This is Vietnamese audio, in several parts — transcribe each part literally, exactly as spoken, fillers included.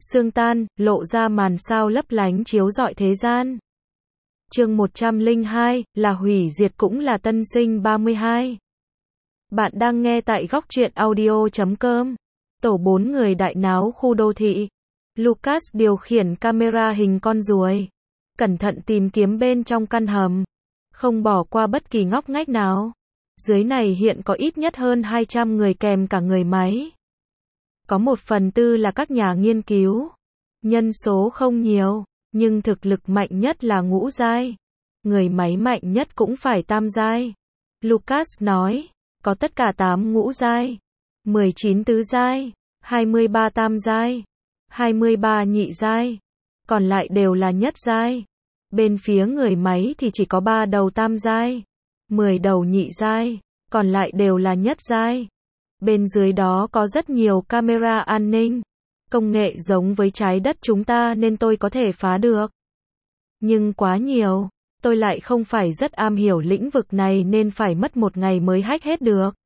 Sương tan, lộ ra màn sao lấp lánh chiếu rọi thế gian. Chương một trăm lẻ hai, là hủy diệt cũng là tân sinh ba mươi hai. Bạn đang nghe tại góc truyện audio chấm com. Tổ bốn người đại náo khu đô thị. Lucas điều khiển camera hình con ruồi, cẩn thận tìm kiếm bên trong căn hầm, không bỏ qua bất kỳ ngóc ngách nào. Dưới này hiện có ít nhất hơn hai trăm người kèm cả người máy. Có một phần tư là các nhà nghiên cứu. Nhân số không nhiều, nhưng thực lực mạnh nhất là ngũ giai. Người máy mạnh nhất cũng phải tam giai. Lucas nói, có tất cả tám ngũ giai, mười chín tứ giai, hai mươi ba tam giai, hai mươi ba nhị giai, còn lại đều là nhất giai. Bên phía người máy thì chỉ có ba đầu tam giai, mười đầu nhị giai, còn lại đều là nhất giai. Bên dưới đó có rất nhiều camera an ninh. Công nghệ giống với trái đất chúng ta nên tôi có thể phá được. Nhưng quá nhiều, tôi lại không phải rất am hiểu lĩnh vực này nên phải mất một ngày mới hack hết được.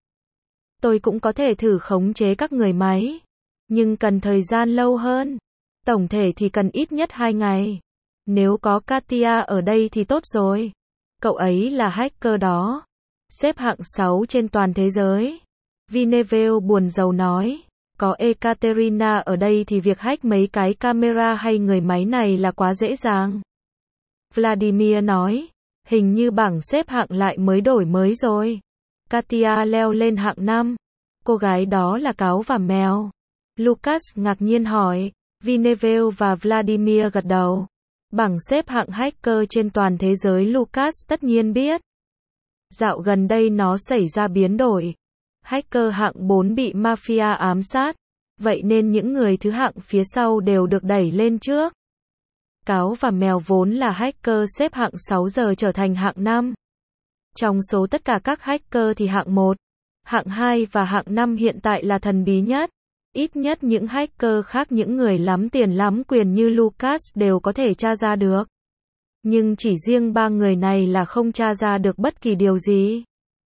Tôi cũng có thể thử khống chế các người máy, nhưng cần thời gian lâu hơn. Tổng thể thì cần ít nhất hai ngày. Nếu có Katia ở đây thì tốt rồi. Cậu ấy là hacker đó. Xếp hạng sáu trên toàn thế giới. Vineville buồn rầu nói. Có Ekaterina ở đây thì việc hack mấy cái camera hay người máy này là quá dễ dàng. Vladimir nói. Hình như bảng xếp hạng lại mới đổi mới rồi. Katia leo lên hạng năm. Cô gái đó là cáo và mèo. Lucas ngạc nhiên hỏi. Vineville và Vladimir gật đầu. Bảng xếp hạng hacker trên toàn thế giới Lucas tất nhiên biết. Dạo gần đây nó xảy ra biến đổi. Hacker hạng bốn bị mafia ám sát. Vậy nên những người thứ hạng phía sau đều được đẩy lên trước. Cáo và mèo vốn là hacker xếp hạng sáu giờ trở thành hạng năm. Trong số tất cả các hacker thì hạng một, hạng hai và hạng năm hiện tại là thần bí nhất. Ít nhất những hacker khác, những người lắm tiền lắm quyền như Lucas đều có thể tra ra được. Nhưng chỉ riêng ba người này là không tra ra được bất kỳ điều gì.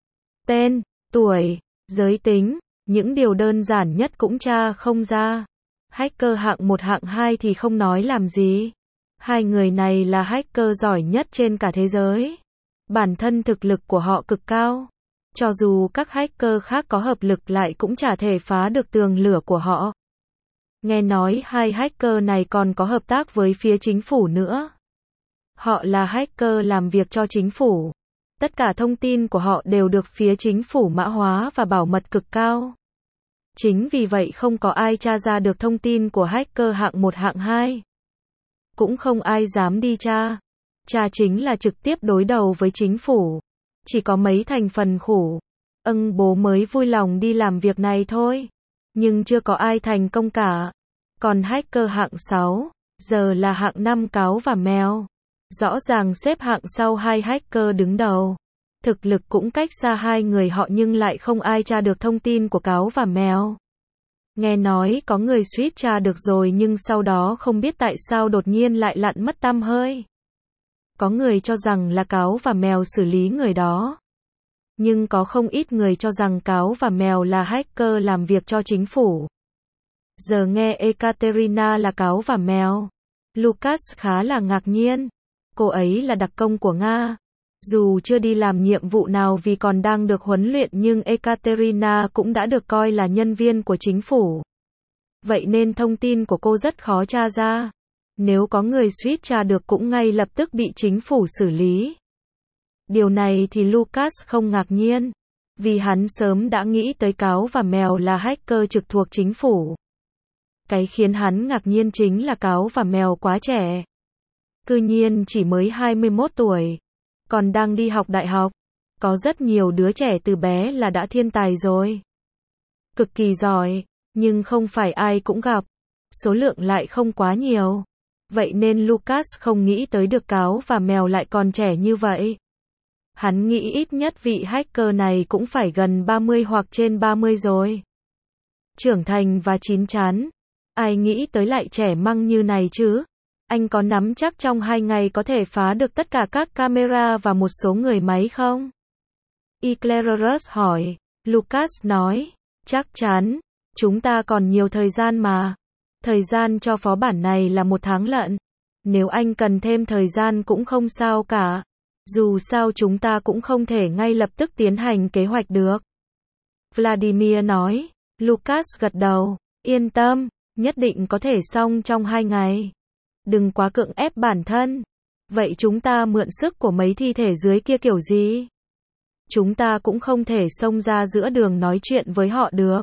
Tên, tuổi, giới tính, những điều đơn giản nhất cũng tra không ra. Hacker hạng một hạng hai thì không nói làm gì. Hai người này là hacker giỏi nhất trên cả thế giới. Bản thân thực lực của họ cực cao. Cho dù các hacker khác có hợp lực lại cũng chả thể phá được tường lửa của họ. Nghe nói hai hacker này còn có hợp tác với phía chính phủ nữa. Họ là hacker làm việc cho chính phủ. Tất cả thông tin của họ đều được phía chính phủ mã hóa và bảo mật cực cao. Chính vì vậy không có ai tra ra được thông tin của hacker hạng một hạng hai. Cũng không ai dám đi tra. Tra chính là trực tiếp đối đầu với chính phủ. Chỉ có mấy thành phần khủ. Âng bố mới vui lòng đi làm việc này thôi. Nhưng chưa có ai thành công cả. Còn hacker hạng sáu, giờ là hạng năm cáo và mèo. Rõ ràng xếp hạng sau hai hacker đứng đầu. Thực lực cũng cách xa hai người họ nhưng lại không ai tra được thông tin của cáo và mèo. Nghe nói có người suýt tra được rồi nhưng sau đó không biết tại sao đột nhiên lại lặn mất tăm hơi. Có người cho rằng là cáo và mèo xử lý người đó. Nhưng có không ít người cho rằng cáo và mèo là hacker làm việc cho chính phủ. Giờ nghe Ekaterina là cáo và mèo. Lucas khá là ngạc nhiên. Cô ấy là đặc công của Nga. Dù chưa đi làm nhiệm vụ nào vì còn đang được huấn luyện nhưng Ekaterina cũng đã được coi là nhân viên của chính phủ. Vậy nên thông tin của cô rất khó tra ra. Nếu có người suýt tra được cũng ngay lập tức bị chính phủ xử lý. Điều này thì Lucas không ngạc nhiên. Vì hắn sớm đã nghĩ tới cáo và mèo là hacker trực thuộc chính phủ. Cái khiến hắn ngạc nhiên chính là cáo và mèo quá trẻ. Cư nhiên chỉ mới hai mươi mốt tuổi. Còn đang đi học đại học. Có rất nhiều đứa trẻ từ bé là đã thiên tài rồi. Cực kỳ giỏi. Nhưng không phải ai cũng gặp. Số lượng lại không quá nhiều. Vậy nên Lucas không nghĩ tới được cáo và mèo lại còn trẻ như vậy. Hắn nghĩ ít nhất vị hacker này cũng phải gần ba mươi hoặc trên ba mươi rồi. Trưởng thành và chín chắn. Ai nghĩ tới lại trẻ măng như này chứ? Anh có nắm chắc trong hai ngày có thể phá được tất cả các camera và một số người máy không? Eclairus hỏi. Lucas nói. Chắc chắn. Chúng ta còn nhiều thời gian mà. Thời gian cho phó bản này là một tháng lận. Nếu anh cần thêm thời gian cũng không sao cả. Dù sao chúng ta cũng không thể ngay lập tức tiến hành kế hoạch được. Vladimir nói. Lucas gật đầu. Yên tâm, nhất định có thể xong trong hai ngày. Đừng quá cưỡng ép bản thân. Vậy chúng ta mượn sức của mấy thi thể dưới kia kiểu gì? Chúng ta cũng không thể xông ra giữa đường nói chuyện với họ được.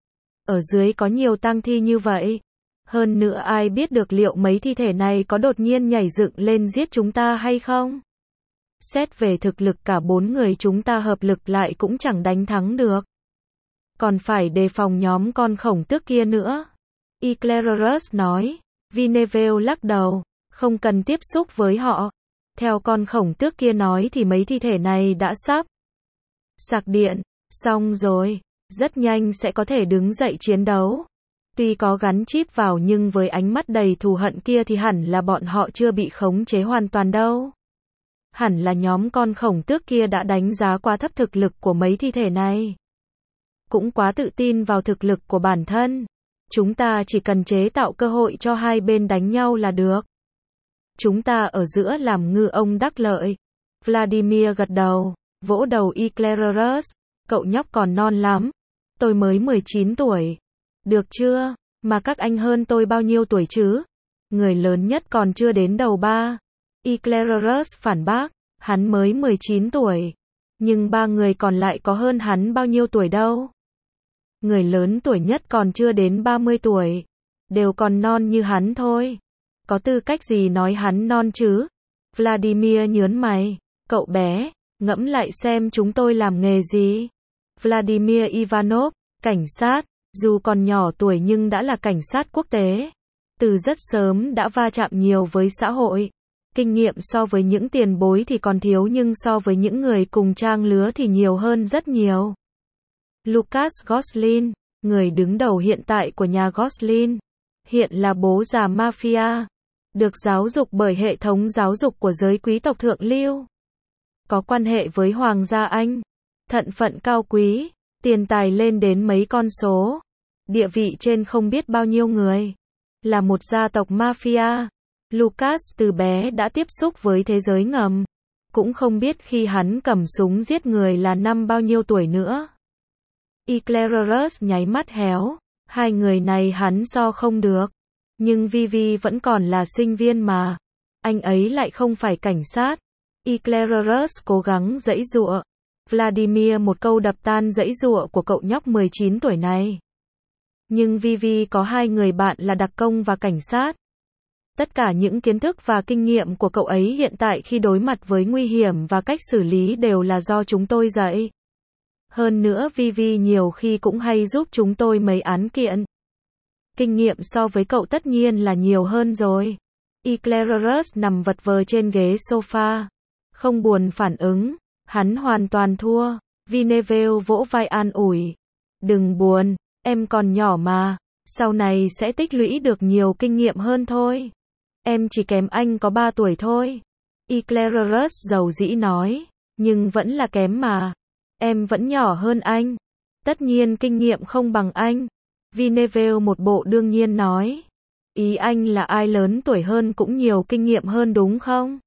Ở dưới có nhiều tang thi như vậy. Hơn nữa ai biết được liệu mấy thi thể này có đột nhiên nhảy dựng lên giết chúng ta hay không? Xét về thực lực cả bốn người chúng ta hợp lực lại cũng chẳng đánh thắng được. Còn phải đề phòng nhóm con khổng tước kia nữa. Eclairus nói. Vineville lắc đầu. Không cần tiếp xúc với họ. Theo con khổng tước kia nói thì mấy thi thể này đã sắp sạc điện. Xong rồi. Rất nhanh sẽ có thể đứng dậy chiến đấu. Tuy có gắn chip vào nhưng với ánh mắt đầy thù hận kia thì hẳn là bọn họ chưa bị khống chế hoàn toàn đâu. Hẳn là nhóm con khổng tước kia đã đánh giá quá thấp thực lực của mấy thi thể này. Cũng quá tự tin vào thực lực của bản thân. Chúng ta chỉ cần chế tạo cơ hội cho hai bên đánh nhau là được. Chúng ta ở giữa làm ngư ông đắc lợi. Vladimir gật đầu, vỗ đầu Eclairus. Cậu nhóc còn non lắm. Tôi mới mười chín tuổi. Được chưa? Mà các anh hơn tôi bao nhiêu tuổi chứ? Người lớn nhất còn chưa đến đầu ba. Eclairus phản bác. Hắn mới mười chín tuổi. Nhưng ba người còn lại có hơn hắn bao nhiêu tuổi đâu. Người lớn tuổi nhất còn chưa đến ba mươi tuổi. Đều còn non như hắn thôi. Có tư cách gì nói hắn non chứ? Vladimir nhớn mày. Cậu bé, ngẫm lại xem chúng tôi làm nghề gì? Vladimir Ivanov, cảnh sát, dù còn nhỏ tuổi nhưng đã là cảnh sát quốc tế. Từ rất sớm đã va chạm nhiều với xã hội. Kinh nghiệm so với những tiền bối thì còn thiếu nhưng so với những người cùng trang lứa thì nhiều hơn rất nhiều. Lucas Gosling, người đứng đầu hiện tại của nhà Gosling, hiện là bố già mafia, được giáo dục bởi hệ thống giáo dục của giới quý tộc thượng lưu. Có quan hệ với Hoàng gia Anh, thân phận cao quý, tiền tài lên đến mấy con số, địa vị trên không biết bao nhiêu người, là một gia tộc mafia. Lucas từ bé đã tiếp xúc với thế giới ngầm, cũng không biết khi hắn cầm súng giết người là năm bao nhiêu tuổi nữa. Eclairus nháy mắt héo, hai người này hắn so không được, nhưng Vivi vẫn còn là sinh viên mà, anh ấy lại không phải cảnh sát. Eclairus cố gắng giãy giụa. Vladimir một câu đập tan giãy giụa của cậu nhóc mười chín tuổi này. Nhưng Vivi có hai người bạn là đặc công và cảnh sát. Tất cả những kiến thức và kinh nghiệm của cậu ấy hiện tại khi đối mặt với nguy hiểm và cách xử lý đều là do chúng tôi dạy. Hơn nữa Vivi nhiều khi cũng hay giúp chúng tôi mấy án kiện. Kinh nghiệm so với cậu tất nhiên là nhiều hơn rồi. Eclairus nằm vật vờ trên ghế sofa. Không buồn phản ứng. Hắn hoàn toàn thua. Vineville vỗ vai an ủi. Đừng buồn, em còn nhỏ mà. Sau này sẽ tích lũy được nhiều kinh nghiệm hơn thôi. Em chỉ kém anh có ba tuổi thôi. Eclairus dầu dĩ nói. Nhưng vẫn là kém mà. Em vẫn nhỏ hơn anh. Tất nhiên kinh nghiệm không bằng anh. Vineville một bộ đương nhiên nói. Ý anh là ai lớn tuổi hơn cũng nhiều kinh nghiệm hơn đúng không?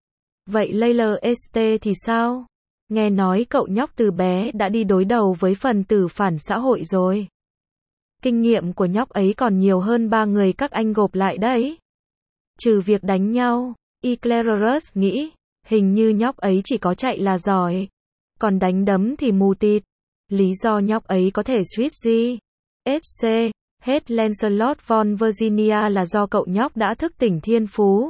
Vậy Layla Este thì sao? Nghe nói cậu nhóc từ bé đã đi đối đầu với phần tử phản xã hội rồi. Kinh nghiệm của nhóc ấy còn nhiều hơn ba người các anh gộp lại đấy. Trừ việc đánh nhau, Eclairus nghĩ, hình như nhóc ấy chỉ có chạy là giỏi. Còn đánh đấm thì mù tịt. Lý do nhóc ấy có thể suýt gì? ét xê, hết Lancelot von Virginia là do cậu nhóc đã thức tỉnh thiên phú.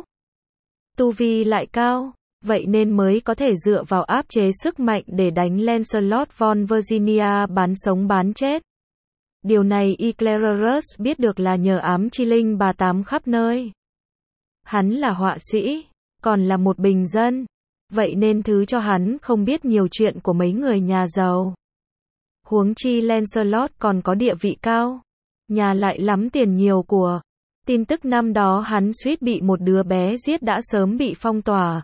Tu vi lại cao, vậy nên mới có thể dựa vào áp chế sức mạnh để đánh Lancelot von Virginia bán sống bán chết. Điều này Eclairus biết được là nhờ ám chi linh bà tám khắp nơi. Hắn là họa sĩ, còn là một bình dân. Vậy nên thứ cho hắn không biết nhiều chuyện của mấy người nhà giàu. Huống chi Lancelot còn có địa vị cao. Nhà lại lắm tiền nhiều của. Tin tức năm đó hắn suýt bị một đứa bé giết đã sớm bị phong tỏa.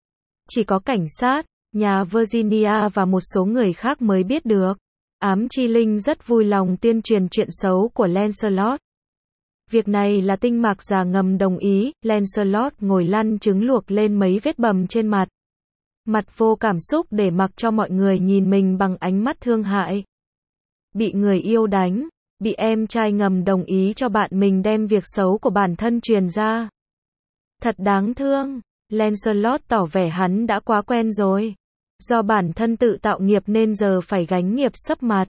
Chỉ có cảnh sát, nhà Virginia và một số người khác mới biết được. Ám chi linh rất vui lòng tuyên truyền chuyện xấu của Lancelot. Việc này là tinh mạc già ngầm đồng ý, Lancelot ngồi lăn trứng luộc lên mấy vết bầm trên mặt. Mặt vô cảm xúc để mặc cho mọi người nhìn mình bằng ánh mắt thương hại. Bị người yêu đánh, bị em trai ngầm đồng ý cho bạn mình đem việc xấu của bản thân truyền ra. Thật đáng thương, Lancelot tỏ vẻ hắn đã quá quen rồi. Do bản thân tự tạo nghiệp nên giờ phải gánh nghiệp sấp mặt.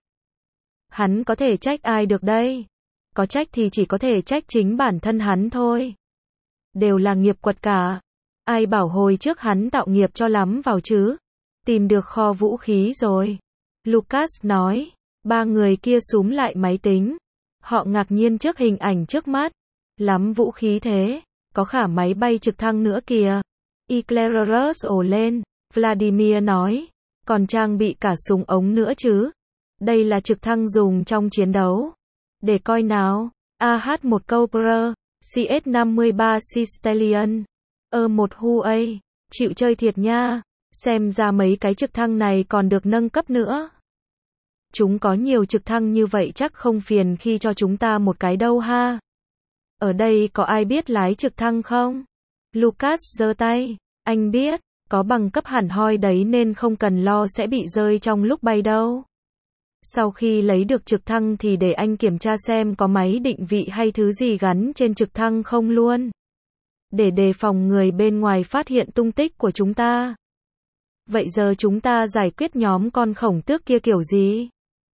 Hắn có thể trách ai được đây? Có trách thì chỉ có thể trách chính bản thân hắn thôi. Đều là nghiệp quật cả. Ai bảo hồi trước hắn tạo nghiệp cho lắm vào chứ? Tìm được kho vũ khí rồi. Lucas nói. Ba người kia súm lại máy tính. Họ ngạc nhiên trước hình ảnh trước mắt. Lắm vũ khí thế. Có khả máy bay trực thăng nữa kìa. Eclairus ồ lên. Vladimir nói. Còn trang bị cả súng ống nữa chứ. Đây là trực thăng dùng trong chiến đấu. Để coi nào. a hát một Cobra. xê ét năm mươi ba Stallion. ơ một Huey. Chịu chơi thiệt nha. Xem ra mấy cái trực thăng này còn được nâng cấp nữa. Chúng có nhiều trực thăng như vậy chắc không phiền khi cho chúng ta một cái đâu ha. Ở đây có ai biết lái trực thăng không? Lucas giơ tay. Anh biết, có bằng cấp hẳn hoi đấy nên không cần lo sẽ bị rơi trong lúc bay đâu. Sau khi lấy được trực thăng thì để anh kiểm tra xem có máy định vị hay thứ gì gắn trên trực thăng không luôn. Để đề phòng người bên ngoài phát hiện tung tích của chúng ta. Vậy giờ chúng ta giải quyết nhóm con khổng tước kia kiểu gì?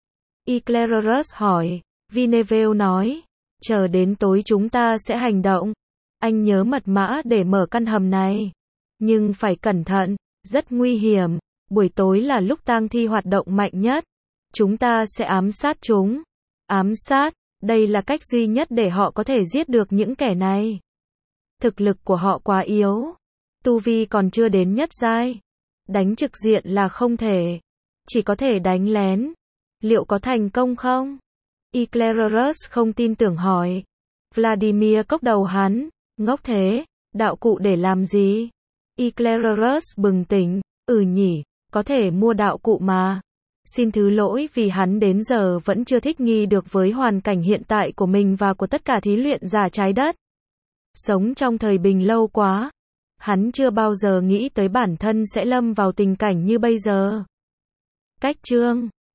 Eclairus hỏi. Vineville nói. Chờ đến tối chúng ta sẽ hành động. Anh nhớ mật mã để mở căn hầm này. Nhưng phải cẩn thận, rất nguy hiểm. Buổi tối là lúc tang thi hoạt động mạnh nhất. Chúng ta sẽ ám sát chúng. Ám sát, đây là cách duy nhất để họ có thể giết được những kẻ này. Thực lực của họ quá yếu. Tu vi còn chưa đến nhất giai. Đánh trực diện là không thể. Chỉ có thể đánh lén. Liệu có thành công không? Eclairus không tin tưởng hỏi. Vladimir cốc đầu hắn. Ngốc thế, đạo cụ để làm gì? Eclairus bừng tỉnh. Ừ nhỉ, có thể mua đạo cụ mà. Xin thứ lỗi vì hắn đến giờ vẫn chưa thích nghi được với hoàn cảnh hiện tại của mình và của tất cả thí luyện giả trái đất. Sống trong thời bình lâu quá. Hắn chưa bao giờ nghĩ tới bản thân sẽ lâm vào tình cảnh như bây giờ. Cách chương